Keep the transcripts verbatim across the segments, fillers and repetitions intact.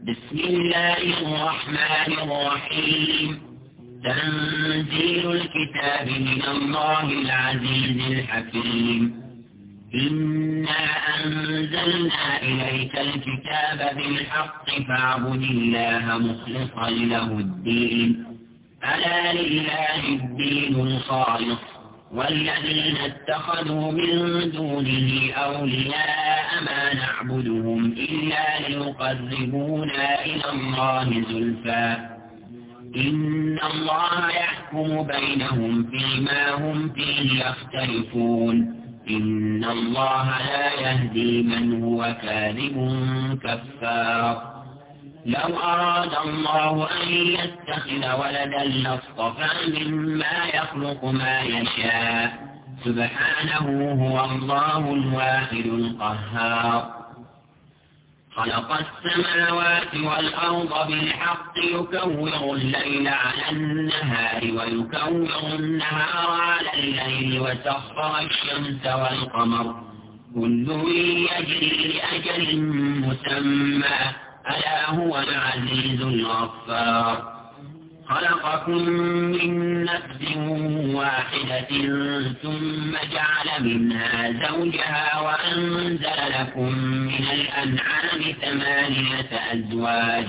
بسم الله الرحمن الرحيم. تنزيل الكتاب من الله العزيز الحكيم. إنا أنزلنا إليك الكتاب بالحق فاعبد الله مخلصا له الدين. ألا لله الدين الخالص والذين اتخذوا من دونه أولياء ما نعبدهم إلا ليقربونا إلى الله زلفى إن الله يحكم بينهم فيما هم فيه يختلفون إن الله لا يهدي من هو كاذب كفار. لو أراد الله أن يتخذ ولدا لاصطفى مما يخلق ما يشاء سبحانه هو الله الواحد القهار. خلق السماوات والأرض بالحق يكور الليل على النهار ويكور النهار على الليل وسخر الشمس والقمر كل يجري لأجل مسمى ألا هو العزيز الغفار. خلقكم من نفس واحدة ثم جعل منها زوجها وأنزل لكم من الأنعام ثمانية أزواج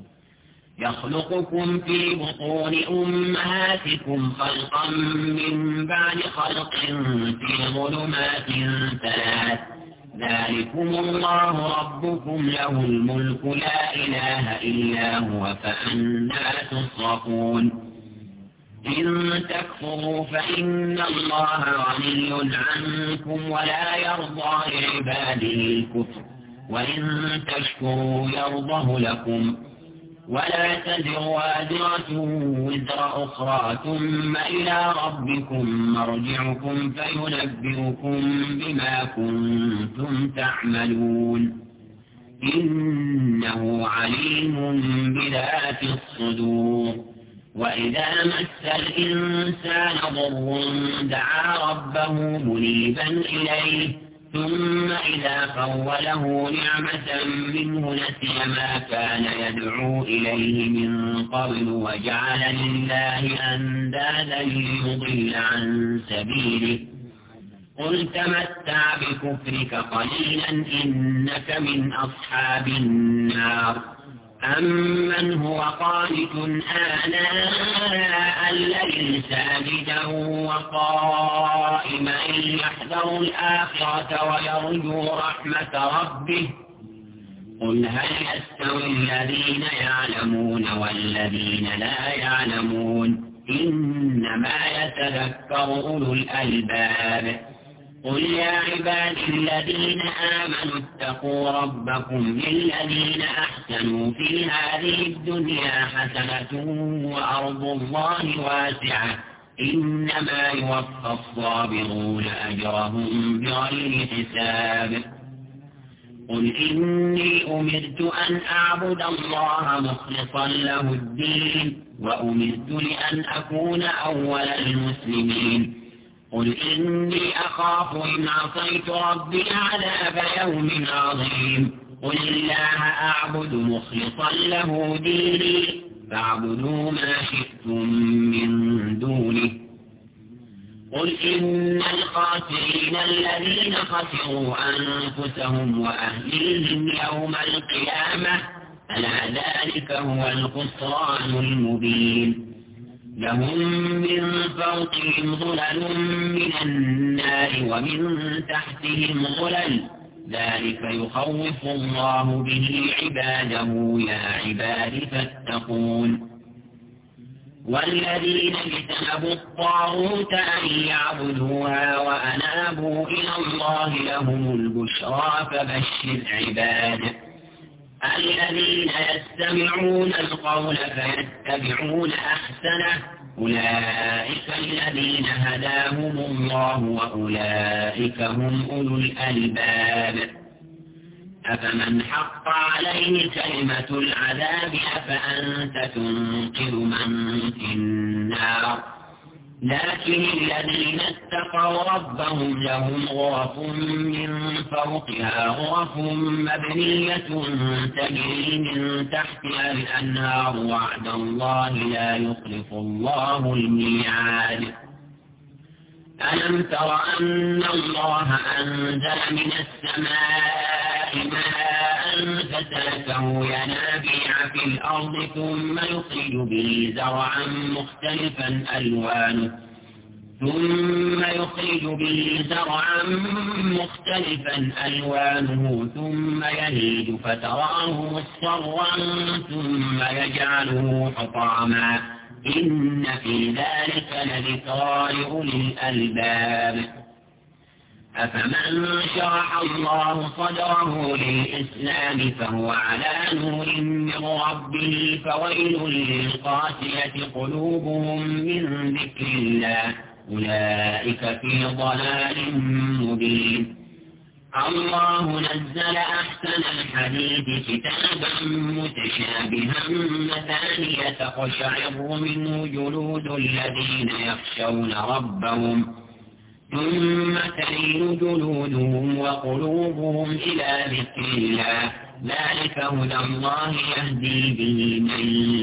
يخلقكم في بطون أمهاتكم خلقا من بعد خلق في ظلمات ثلاث ذلكم الله ربكم له الملك لا إله إلا هو فأنى تصرفون. إن تكفروا فإن الله غني عنكم ولا يرضى لعباده الكفر وإن تشكروا يرضه لكم ولا تزر وازرة وزر أخرى ثم إلى ربكم مرجعكم فينبئكم بما كنتم تعملون إنه عليم بذات الصدور. وإذا مس الإنسان ضر دعا ربه منيبا إليه ثم إذا خوله نعمة منه نسي ما كان يدعو إليه من قبل وجعل لله أندادا ليضل عن سبيله قل تمتع بكفرك قليلا إنك من أصحاب النار. أمن هو قانت آناء الليل ساجدا وقائما يحذر الآخرة ويرجو رحمة ربه قل هل يستوي الذين يعلمون والذين لا يعلمون إنما يتذكر أولو الألباب. قل يا عبادي الذين آمنوا اتقوا ربكم للذين أحسنوا في هذه الدنيا حسنة وأرض الله واسعة إنما يوفى الصابرون أجرهم بغير حساب. قل إني أمرت أن أعبد الله مخلصا له الدين وأمرت لأن أكون أول المسلمين. قل إني أخاف إن عصيت ربي عذاب يوم عظيم. قل الله أعبد مخلصا له ديني فاعبدوا ما شئتم من دونه. قل إن الخاسرين الذين خسروا أنفسهم وأهليهم يوم القيامة ألا ذلك هو الخسران المبين. لهم من فوقهم ظلل من النار ومن تحتهم ظلل ذلك يخوف الله به عباده يا عباد فاتقون. والذين اجتنبوا الطاغوت أن يعبدوها وأنابوا إلى الله لهم البشرى فبشر عباده الذين يستمعون القول فيتبعون أحسنه أولئك الذين هداهم الله وأولئك هم أولو الألباب. أفمن حق عليه كلمة العذاب أفأنت تنقذ من في النار لكن الذين اتقوا ربهم لهم غرف من فوقها غرف مبنية تجري من تحتها الأنهار وعد الله لا يخلف الله الميعاد. ألم تر أن الله أنزل من السماء ماء فسلكه ينابيع في الأرض ثم يخرج به زرعا مختلفا ألوانه ثم يخرج به زرعا مختلفا ألوانه ثم يهيج فتراه مصفرا ثم يجعله حطاما إن في ذلك لذكرى لأولي الألباب. أفمن شرح الله صدره للإسلام فهو على نور من ربه فويل للقاسية قلوبهم من ذكر الله أولئك في ضلال مبين. الله نزل أحسن الحديث كتابا متشابها مثانية تقشعر منه جلود الذين يخشون ربهم ثم تلين جلودهم وقلوبهم إلى ذكر الله ذلك هدى الله يهدي به من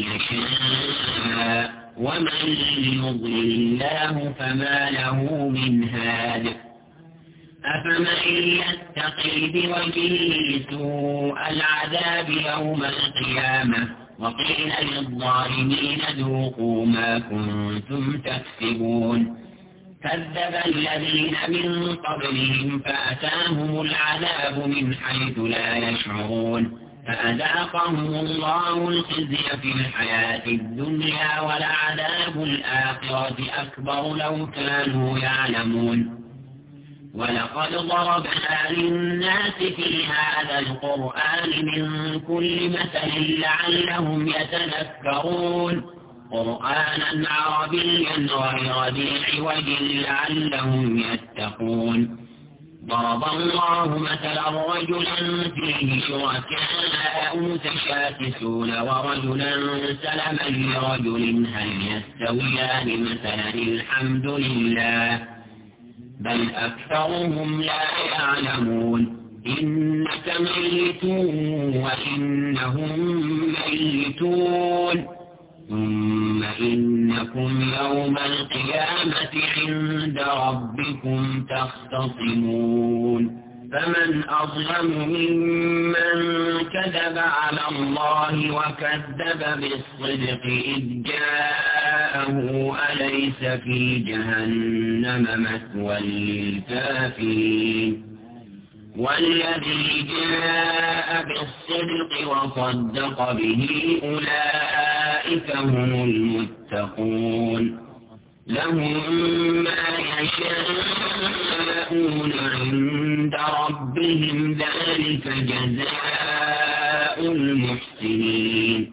يشاء ومن يضلل الله فما له من هاد. أفمن يتقي بوجهه سوء العذاب يوم القيامة وقيل للظالمين ذوقوا ما كنتم تكسبون. كذب الذين من قبلهم فأتاهم العذاب من حيث لا يشعرون فأذاقهم الله الخزي في الحياة الدنيا ولعذاب الآخرة أكبر لو كانوا يعلمون. ولقد ضربنا للناس في هذا القرآن من كل مثل لعلهم يتذكرون قرآنا عربيا غير ذي عوج لعلهم يتقون. ضرب الله مثلا رجلا فيه شركاء متشاكسون ورجلا سلما لرجل هل يستويان مثلا الحمد لله بل أكثرهم لا يعلمون. إنك ميت وإنهم ميتون ثم إنكم يوم القيامة عند ربكم تختصمون. فمن أظلم ممن كذب على الله وكذب بالصدق إذ جاءه أليس في جهنم مثوى للكافرين. والذي جاء بالصدق وصدق به أولئك هم المتقون. لهم ما يشاءون عند ربهم ذلك جزاء المحسنين.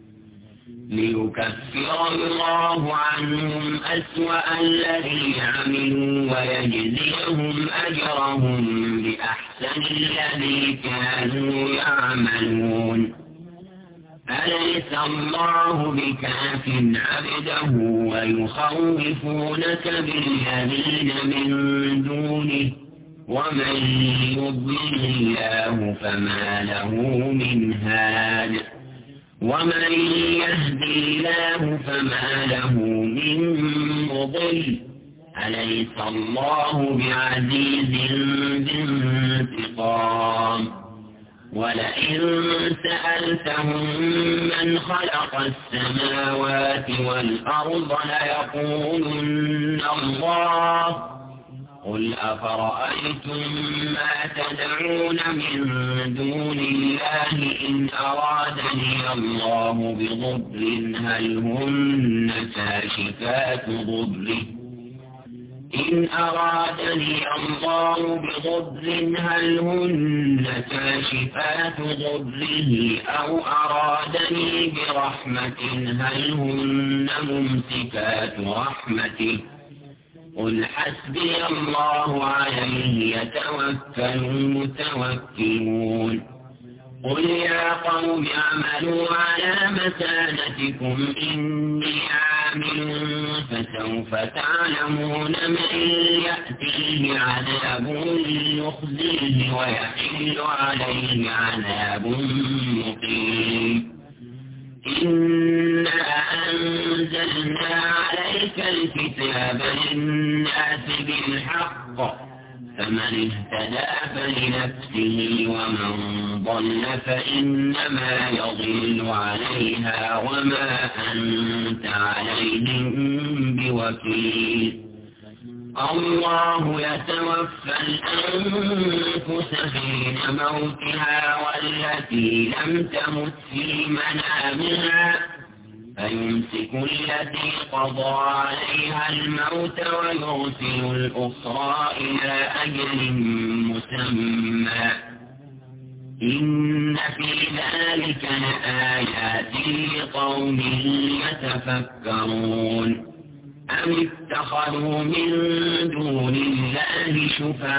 ليكفر الله عنهم أسوأ الذي عملوا ويجزيهم أجرهم بأحسن الذي كانوا يعملون. أليس الله بكاف عبده ويخوفونك بالذين من دونه ومن يضلل الله فما له من هاد ومن يهدي الله فما له من مضل. أليس الله بعزيز ذي انتقام. ولئن سألتهم من خلق السماوات والأرض ليقولن الله قل أفرأيتم ما تدعون من دون الله إن أرادني الله بضر هل هن كاشفات ضره إن أرادني الله بضر هل هن كاشفات ضره أو أرادني برحمة هل هن ممسكات رحمته قل حسبي الله عليه يتوكل المتوكلون. قل يا قوم اعملوا على مكانتكم إني عامل كامل فسوف تعلمون من يأتيه عذاب يخزيه ويحل عليه عذاب مقيم. إنا أنزلنا عليك الكتاب للناس بالحق فمن اهتدى فلنفسه ومن ضل فإنما يضل عليها وما أنت عليهم بوكيل. الله يتوفى الأنفس حين موتها والتي لم تمت في منامها فيمسك التي قضى عليها الموت ويرسل الأخرى إلى أجل مسمى إن في ذلك لآيات لقوم يتفكرون. أم اتخذوا من دون الله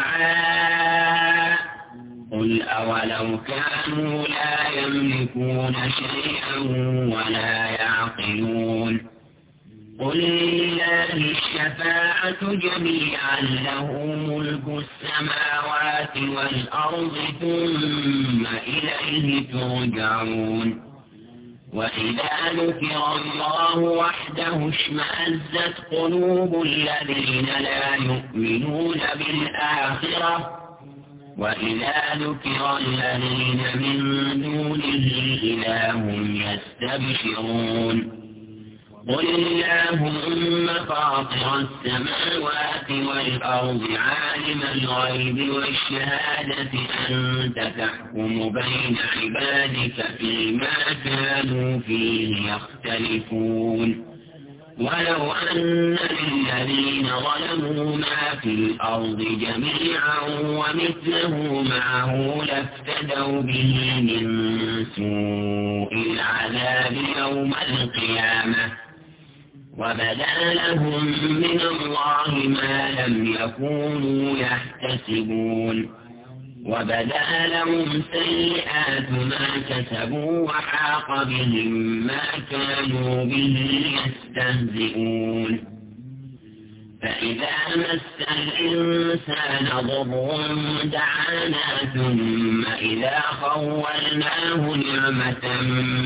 شفعاء قل أولو كانوا لا يملكون شيئا ولا يعقلون قل لله الشفاعة جميعا له ملك السماوات والأرض ثم إليه ترجعون. وإذا ذكر الله وحده اشمأزت قلوب الذين لا يؤمنون بالآخرة وإذا ذكر الذين من دونه إذا هم يستبشرون. قل اللهم فاطر السماوات والأرض عالم الغيب والشهادة أنت تحكم بين عبادك فيما كانوا فيه يختلفون. ولو أن للذين ظلموا ما في الأرض جميعا ومثله معه لافتدوا به من سوء العذاب يوم القيامة وبدا لهم من الله ما لم يكونوا يحتسبون وبدا لهم سيئات ما كسبوا وحاق بهم ما كانوا به يستهزئون. فإذا مس الإنسان ضر دعانا ثم إذا خولناه نعمة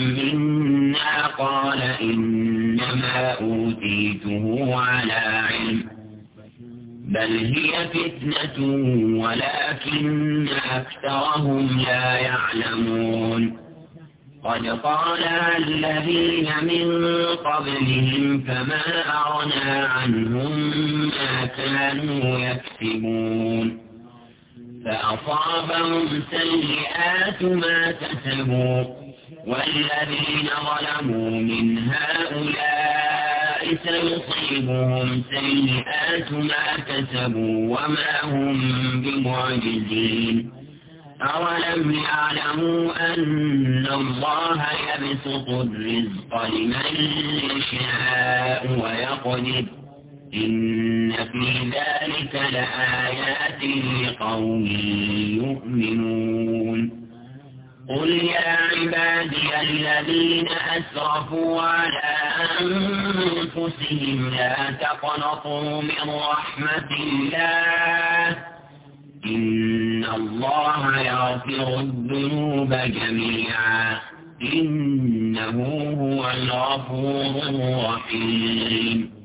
منا قال إنما أوتيته على علم بل هي فتنة ولكن أكثرهم لا يعلمون. قد قالها الذين من قبلهم فما أغنى عنهم ما كانوا يكسبون فأصابهم سيئات ما كسبوا والذين ظلموا من هؤلاء سيصيبهم سيئات ما كسبوا وما هم بمعجزين. أولم يعلموا أن الله يبسط الرزق لمن يشاء ويقدر إن في ذلك لآيات لقوم يؤمنون. قل يا عبادي الذين أسرفوا على أنفسهم لا تقنطوا من رحمة الله إن الله يغفر الذنوب جميعا إنه هو الغفور الرحيم.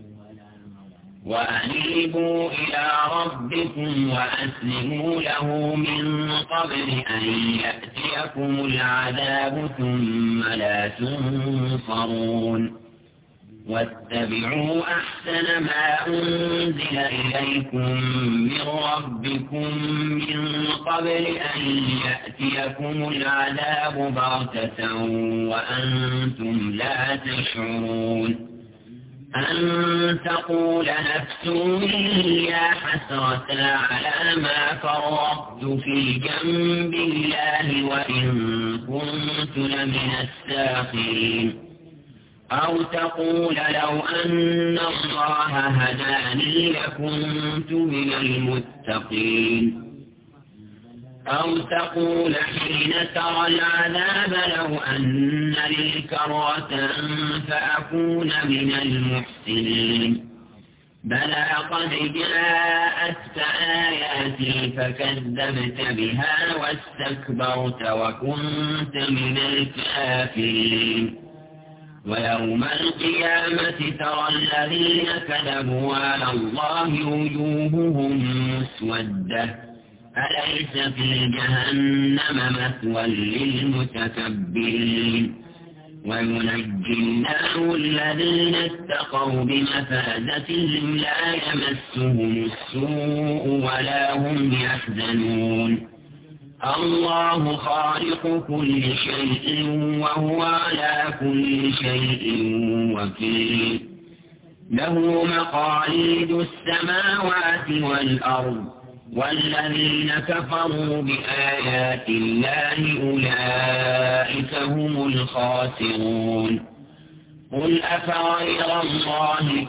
وأنيبوا إلى ربكم وأسلموا له من قبل أن يأتيكم العذاب ثم لا تنصرون. واتبعوا أحسن ما أنزل إليكم من ربكم من قبل أن يأتيكم العذاب بغتة وأنتم لا تشعرون. أن تقول نفس يا حسرة على ما فرطت في جنب الله وإن كنت لمن الساخرين. أو تقول لو أن الله هداني لكنت من المتقين. أو تقول حين ترى العذاب لو أن لي كرة فأكون من المحسنين بلى قد جاءتك آياتي فكذبت بها واستكبرت وكنت من الكافرين ويوم القيامة ترى الذين كذبوا على الله وجوههم مسودة أليس في جهنم مثوى للمتكبرين وينجي الله الذين اتقوا بمفازتهم لا يمسهم السوء ولا هم يحزنون الله خالق كل شيء وهو على كل شيء وكيل له مقاليد السماوات والأرض والذين كفروا بآيات الله أولئك هم الخاسرون قل أفغير الله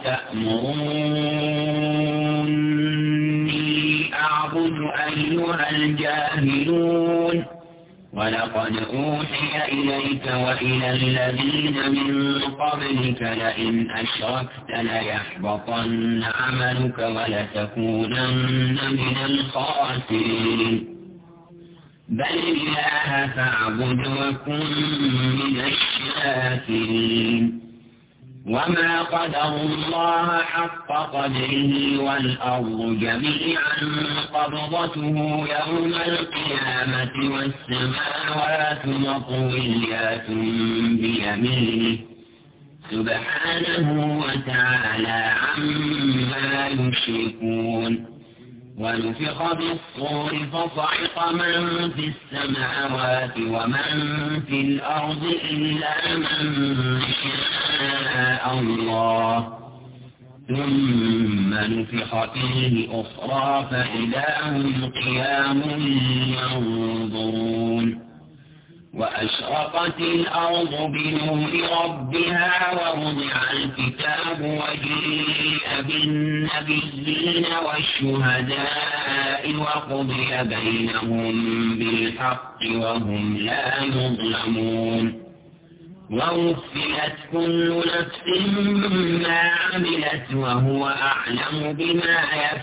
تأمروني أعبد أيها الجاهلون ولقد أوحي إليك وإلى الذين من قبلك لئن أشركت ليحبطن عملك ولتكونن من الخاسرين بل الله فاعبد وكن من الشاكرين وما قدروا الله حق قدره والأرض جميعا قبضته يوم القيامة والسماوات مطويات بيمينه سبحانه وتعالى عما يشركون ونفخ بالصور فصعق من في السماوات ومن في الأرض إلا من شاء الله ثم نفخ فيه أخرى فإذا هم قيام ينظرون وأشرقت الأرض بنور ربها ووضع الكتاب وجيء بالنبيين والشهداء وقضي بينهم بالحق وهم لا يظلمون ووفيت كل نفس ما عملت وهو أعلم بما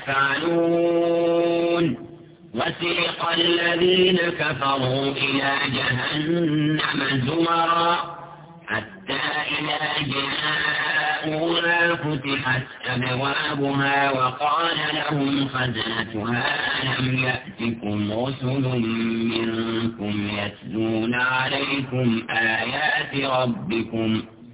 يفعلون وسيق الذين كفروا إلى جهنم زمرا حتى إذا جاءوها فتحت أبوابها وقال لهم خزنتها ألم يأتكم رسل منكم يتلون عليكم آيات ربكم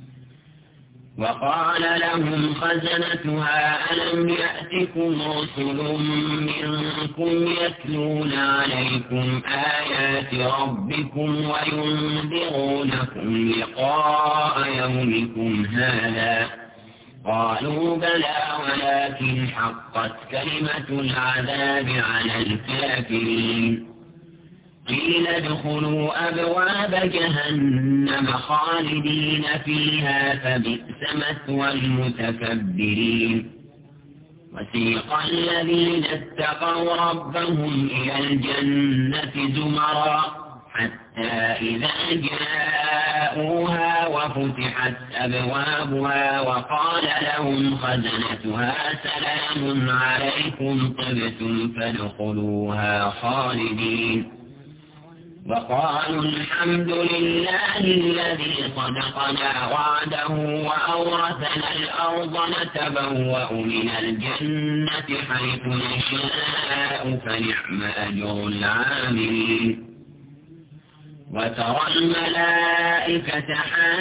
وقال لهم خزنتها ألم يأتكم رسل منكم يتلون عليكم آيات ربكم وينذرونكم لقاء يومكم هذا قالوا بلى ولكن حقت كلمة العذاب على الكافرين قيل ادخلوا أبواب جهنم خالدين فيها فبئس مثوى المتكبرين وسيق الذين اتقوا ربهم إلى الجنة زمرا حتى إذا جاءوها وفتحت أبوابها وقال لهم خزنتها سلام عليكم طبتم فادخلوها خالدين وقالوا الحمد لله الذي صدقنا وعده وأورثنا الأرض نتبوأ من الجنة حيث نشاء فنعم أجر العاملين وترى الملائكة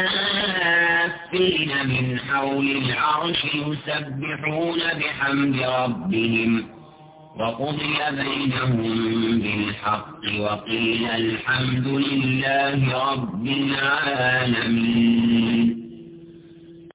حافين من حول العرش يسبحون بحمد ربهم وقضي بينهم بالحق وقيل الحمد لله رب العالمين